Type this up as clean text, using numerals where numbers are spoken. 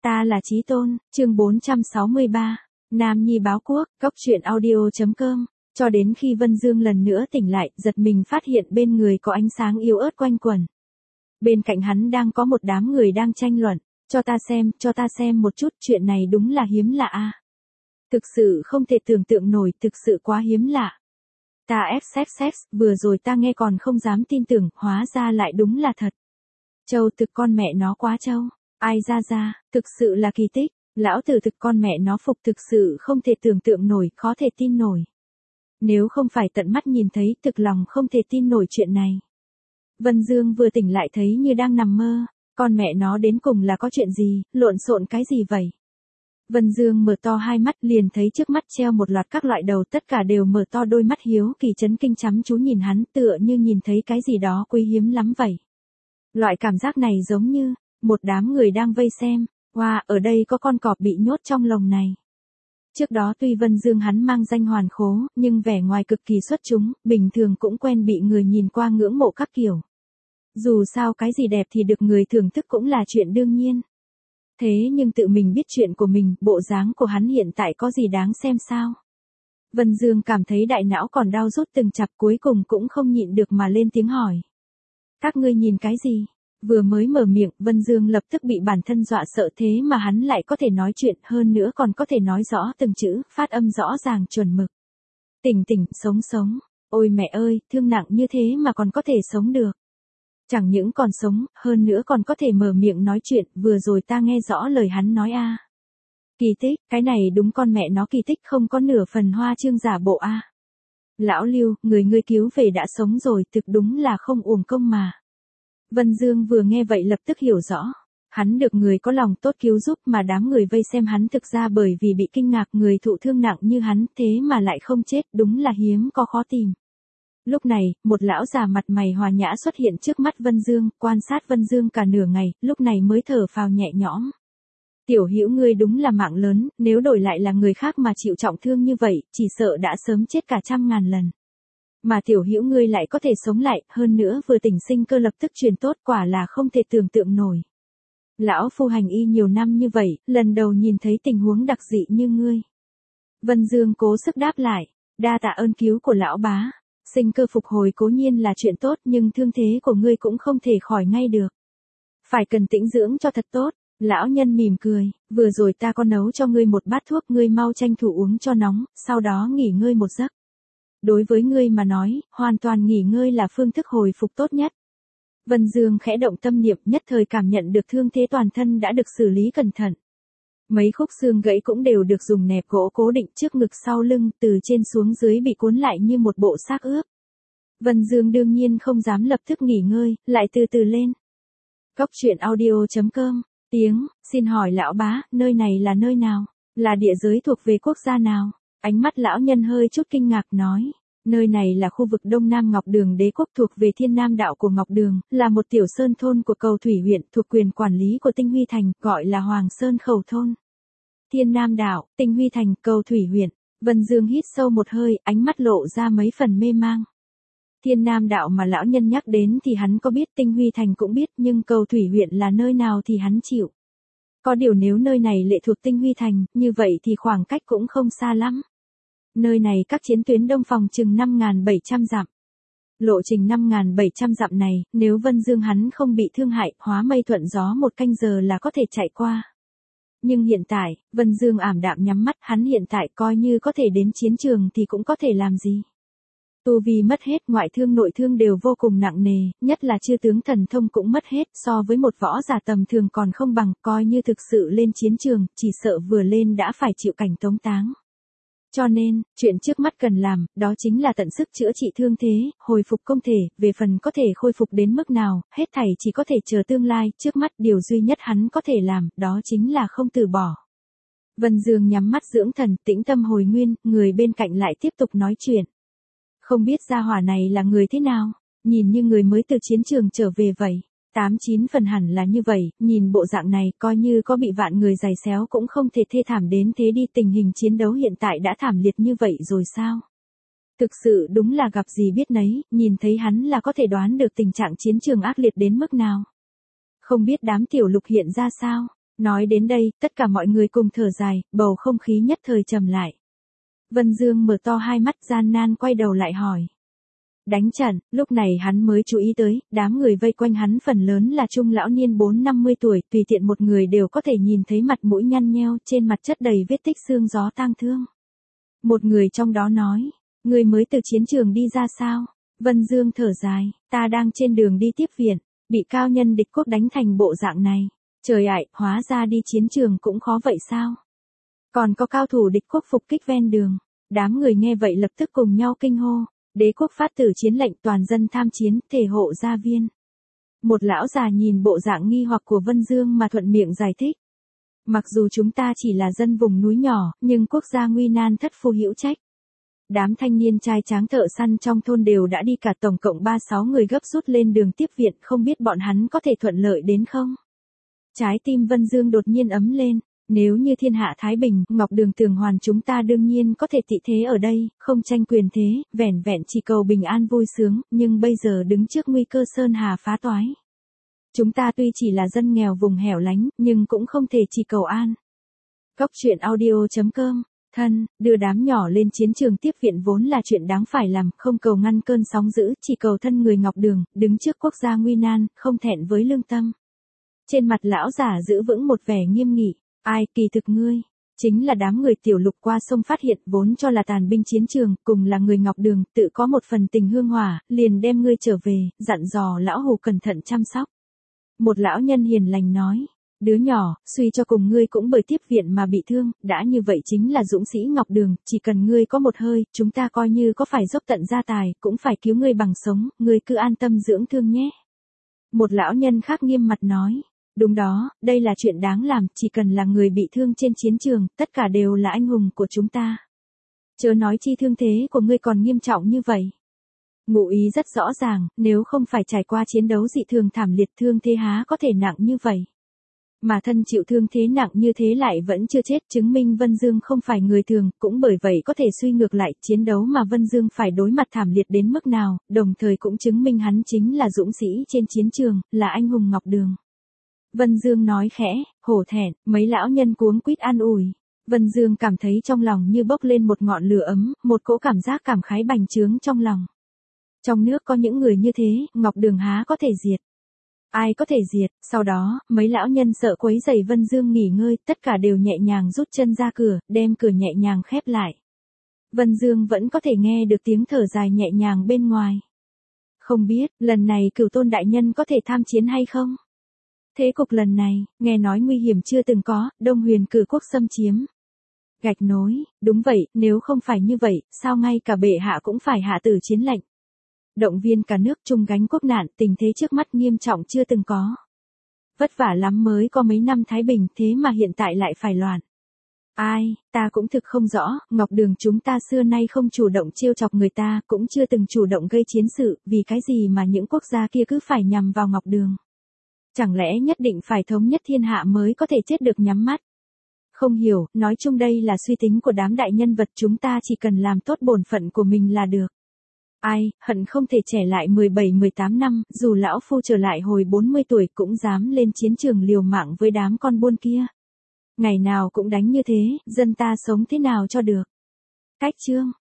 Ta là Chí Tôn, chương 463, Nam Nhi báo quốc, cóc truyện audio.com. Cho đến khi Vân Dương lần nữa tỉnh lại, giật mình phát hiện bên người có ánh sáng yếu ớt quanh quẩn. Bên cạnh hắn đang có một đám người đang tranh luận. Cho ta xem một chút, chuyện này đúng là hiếm lạ a. Thực sự không thể tưởng tượng nổi, thực sự quá hiếm lạ. Ta vừa rồi ta nghe còn không dám tin tưởng, hóa ra lại đúng là thật. Châu thực con mẹ nó quá châu. Ai ra, thực sự là kỳ tích, lão tử thực con mẹ nó phục, thực sự không thể tưởng tượng nổi, khó thể tin nổi. Nếu không phải tận mắt nhìn thấy, thực lòng không thể tin nổi chuyện này. Vân Dương vừa tỉnh lại thấy như đang nằm mơ, con mẹ nó đến cùng là có chuyện gì, lộn xộn cái gì vậy? Vân Dương mở to hai mắt liền thấy trước mắt treo một loạt các loại đầu, tất cả đều mở to đôi mắt hiếu kỳ chấn kinh chăm chú nhìn hắn, tựa như nhìn thấy cái gì đó quý hiếm lắm vậy. Loại cảm giác này giống như một đám người đang vây xem, wow, ở đây có con cọp bị nhốt trong lồng này. Trước đó tuy Vân Dương hắn mang danh hoàn khố, nhưng vẻ ngoài cực kỳ xuất chúng, bình thường cũng quen bị người nhìn qua ngưỡng mộ các kiểu. Dù sao cái gì đẹp thì được người thưởng thức cũng là chuyện đương nhiên. Thế nhưng tự mình biết chuyện của mình, bộ dáng của hắn hiện tại có gì đáng xem sao? Vân Dương cảm thấy đại não còn đau rút từng chập, cuối cùng cũng không nhịn được mà lên tiếng hỏi. Các ngươi nhìn cái gì? Vừa mới mở miệng, Vân Dương lập tức bị bản thân dọa sợ, thế mà hắn lại có thể nói chuyện, hơn nữa còn có thể nói rõ từng chữ, phát âm rõ ràng chuẩn mực. Tỉnh, sống. Ôi mẹ ơi, thương nặng như thế mà còn có thể sống được. Chẳng những còn sống, hơn nữa còn có thể mở miệng nói chuyện, vừa rồi ta nghe rõ lời hắn nói a. Kỳ tích, cái này đúng con mẹ nó kỳ tích, không có nửa phần hoa trương giả bộ a. Lão Lưu, người ngươi cứu về đã sống rồi, thực đúng là không uổng công mà. Vân Dương vừa nghe vậy lập tức hiểu rõ. Hắn được người có lòng tốt cứu giúp, mà đám người vây xem hắn thực ra bởi vì bị kinh ngạc người thụ thương nặng như hắn, thế mà lại không chết, đúng là hiếm có khó tìm. Lúc này, một lão già mặt mày hòa nhã xuất hiện trước mắt Vân Dương, quan sát Vân Dương cả nửa ngày, lúc này mới thở phào nhẹ nhõm. Tiểu Hữu ngươi đúng là mạng lớn, nếu đổi lại là người khác mà chịu trọng thương như vậy, chỉ sợ đã sớm chết cả 100.000 lần. Mà Tiểu Hữu ngươi lại có thể sống lại, hơn nữa vừa tỉnh sinh cơ lập tức truyền tốt, quả là không thể tưởng tượng nổi. Lão phu hành y nhiều năm như vậy, lần đầu nhìn thấy tình huống đặc dị như ngươi. Vân Dương cố sức đáp lại, đa tạ ơn cứu của lão bá. Sinh cơ phục hồi cố nhiên là chuyện tốt, nhưng thương thế của ngươi cũng không thể khỏi ngay được. Phải cần tĩnh dưỡng cho thật tốt. Lão nhân mỉm cười, vừa rồi ta có nấu cho ngươi một bát thuốc, ngươi mau tranh thủ uống cho nóng, sau đó nghỉ ngơi một giấc. Đối với ngươi mà nói, hoàn toàn nghỉ ngơi là phương thức hồi phục tốt nhất. Vân Dương khẽ động tâm niệm, nhất thời cảm nhận được thương thế toàn thân đã được xử lý cẩn thận. Mấy khúc xương gãy cũng đều được dùng nẹp gỗ cố định trước ngực sau lưng, từ trên xuống dưới bị cuốn lại như một bộ xác ướp. Vân Dương đương nhiên không dám lập tức nghỉ ngơi, lại từ từ lên. Cóc truyện audio.com, xin hỏi lão bá, nơi này là nơi nào? Là địa giới thuộc về quốc gia nào? Ánh mắt lão nhân hơi chút kinh ngạc nói. Nơi này là khu vực Đông Nam Ngọc Đường Đế quốc, thuộc về Thiên Nam đạo của Ngọc Đường, là một tiểu sơn thôn của Cầu Thủy huyện, thuộc quyền quản lý của Tinh Huy Thành, gọi là Hoàng Sơn Khẩu thôn. Thiên Nam đạo, Tinh Huy Thành, Cầu Thủy huyện. Vân Dương hít sâu một hơi, ánh mắt lộ ra mấy phần mê mang. Thiên Nam đạo mà lão nhân nhắc đến thì hắn có biết, Tinh Huy Thành cũng biết, nhưng Cầu Thủy huyện là nơi nào thì hắn chịu. Có điều nếu nơi này lệ thuộc Tinh Huy Thành, như vậy thì khoảng cách cũng không xa lắm. Nơi này các chiến tuyến đông phòng chừng 5.700 dặm. Lộ trình 5.700 dặm này, nếu Vân Dương hắn không bị thương hại, hóa mây thuận gió 1 canh giờ là có thể chạy qua. Nhưng hiện tại, Vân Dương ảm đạm nhắm mắt, hắn hiện tại coi như có thể đến chiến trường thì cũng có thể làm gì. Tu vi mất hết, ngoại thương nội thương đều vô cùng nặng nề, nhất là chư tướng thần thông cũng mất hết, so với một võ giả tầm thường còn không bằng, coi như thực sự lên chiến trường, chỉ sợ vừa lên đã phải chịu cảnh tống táng. Cho nên, chuyện trước mắt cần làm, đó chính là tận sức chữa trị thương thế, hồi phục công thể, về phần có thể khôi phục đến mức nào, hết thảy chỉ có thể chờ tương lai, trước mắt điều duy nhất hắn có thể làm, đó chính là không từ bỏ. Vân Dương nhắm mắt dưỡng thần, tĩnh tâm hồi nguyên, người bên cạnh lại tiếp tục nói chuyện. Không biết gia hỏa này là người thế nào, nhìn như người mới từ chiến trường trở về vậy. 8-9 phần hẳn là như vậy, nhìn bộ dạng này, coi như có bị vạn người giày xéo cũng không thể thê thảm đến thế đi, tình hình chiến đấu hiện tại đã thảm liệt như vậy rồi sao? Thực sự đúng là gặp gì biết nấy, nhìn thấy hắn là có thể đoán được tình trạng chiến trường ác liệt đến mức nào. Không biết đám tiểu lục hiện ra sao? Nói đến đây, tất cả mọi người cùng thở dài, bầu không khí nhất thời trầm lại. Vân Dương mở to hai mắt gian nan quay đầu lại hỏi. Đánh trận, lúc này hắn mới chú ý tới, đám người vây quanh hắn phần lớn là trung lão niên 4-50 tuổi, tùy tiện một người đều có thể nhìn thấy mặt mũi nhăn nheo, trên mặt chất đầy vết tích xương gió tang thương. Một người trong đó nói, người mới từ chiến trường đi ra sao? Vân Dương thở dài, ta đang trên đường đi tiếp viện, bị cao nhân địch quốc đánh thành bộ dạng này. Trời ạ, hóa ra đi chiến trường cũng khó vậy sao? Còn có cao thủ địch quốc phục kích ven đường. Đám người nghe vậy lập tức cùng nhau kinh hô. Đế quốc phát tử chiến lệnh toàn dân tham chiến, thể hộ gia viên. Một lão già nhìn bộ dạng nghi hoặc của Vân Dương mà thuận miệng giải thích. Mặc dù chúng ta chỉ là dân vùng núi nhỏ, nhưng quốc gia nguy nan thất phu hữu trách. Đám thanh niên trai tráng thợ săn trong thôn đều đã đi cả tổng cộng 36 người gấp rút lên đường tiếp viện, không biết bọn hắn có thể thuận lợi đến không? Trái tim Vân Dương đột nhiên ấm lên. Nếu như thiên hạ thái bình, Ngọc Đường Tường Hoàn chúng ta đương nhiên có thể tị thế ở đây, không tranh quyền thế, vẻn vẹn chỉ cầu bình an vui sướng, nhưng bây giờ đứng trước nguy cơ sơn hà phá toái. Chúng ta tuy chỉ là dân nghèo vùng hẻo lánh, nhưng cũng không thể chỉ cầu an. Góc truyện audio.com, thân, đưa đám nhỏ lên chiến trường tiếp viện vốn là chuyện đáng phải làm, không cầu ngăn cơn sóng dữ, chỉ cầu thân người Ngọc Đường, đứng trước quốc gia nguy nan, không thẹn với lương tâm. Trên mặt lão giả giữ vững một vẻ nghiêm nghị. Ai, kỳ thực ngươi, chính là đám người tiểu lục qua sông phát hiện vốn cho là tàn binh chiến trường, cùng là người Ngọc Đường, tự có một phần tình hương hỏa, liền đem ngươi trở về, dặn dò lão hù cẩn thận chăm sóc. Một lão nhân hiền lành nói, đứa nhỏ, suy cho cùng ngươi cũng bởi tiếp viện mà bị thương, đã như vậy chính là dũng sĩ Ngọc Đường, chỉ cần ngươi có một hơi, chúng ta coi như có phải dốc tận gia tài, cũng phải cứu ngươi bằng sống, ngươi cứ an tâm dưỡng thương nhé. Một lão nhân khác nghiêm mặt nói. Đúng đó, đây là chuyện đáng làm, chỉ cần là người bị thương trên chiến trường, tất cả đều là anh hùng của chúng ta. Chớ nói chi thương thế của ngươi còn nghiêm trọng như vậy. Ngụ ý rất rõ ràng, nếu không phải trải qua chiến đấu dị thường thảm liệt thương thế há có thể nặng như vậy. Mà thân chịu thương thế nặng như thế lại vẫn chưa chết, chứng minh Vân Dương không phải người thường, cũng bởi vậy có thể suy ngược lại chiến đấu mà Vân Dương phải đối mặt thảm liệt đến mức nào, đồng thời cũng chứng minh hắn chính là dũng sĩ trên chiến trường, là anh hùng Ngọc Đường. Vân Dương nói khẽ, hổ thẹn, mấy lão nhân cuống quýt an ủi. Vân Dương cảm thấy trong lòng như bốc lên một ngọn lửa ấm, một cỗ cảm giác cảm khái bành trướng trong lòng. Trong nước có những người như thế, Ngọc Đường há có thể diệt. Ai có thể diệt, sau đó, mấy lão nhân sợ quấy rầy Vân Dương nghỉ ngơi, tất cả đều nhẹ nhàng rút chân ra cửa, đem cửa nhẹ nhàng khép lại. Vân Dương vẫn có thể nghe được tiếng thở dài nhẹ nhàng bên ngoài. Không biết, lần này Cửu Tôn đại nhân có thể tham chiến hay không? Thế cục lần này, nghe nói nguy hiểm chưa từng có, Đông Huyền cử quốc xâm chiếm. Gạch nối, đúng vậy, nếu không phải như vậy, sao ngay cả bệ hạ cũng phải hạ tử chiến lệnh. Động viên cả nước chung gánh quốc nạn, tình thế trước mắt nghiêm trọng chưa từng có. Vất vả lắm mới có mấy năm thái bình, thế mà hiện tại lại phải loạn. Ai, ta cũng thực không rõ, Ngọc Đường chúng ta xưa nay không chủ động trêu chọc người ta, cũng chưa từng chủ động gây chiến sự, vì cái gì mà những quốc gia kia cứ phải nhằm vào Ngọc Đường. Chẳng lẽ nhất định phải thống nhất thiên hạ mới có thể chết được nhắm mắt? Không hiểu, nói chung đây là suy tính của đám đại nhân vật, chúng ta chỉ cần làm tốt bổn phận của mình là được. Ai, hận không thể trẻ lại 17-18 năm, dù lão phu trở lại hồi 40 tuổi cũng dám lên chiến trường liều mạng với đám con buôn kia. Ngày nào cũng đánh như thế, dân ta sống thế nào cho được. Cách chương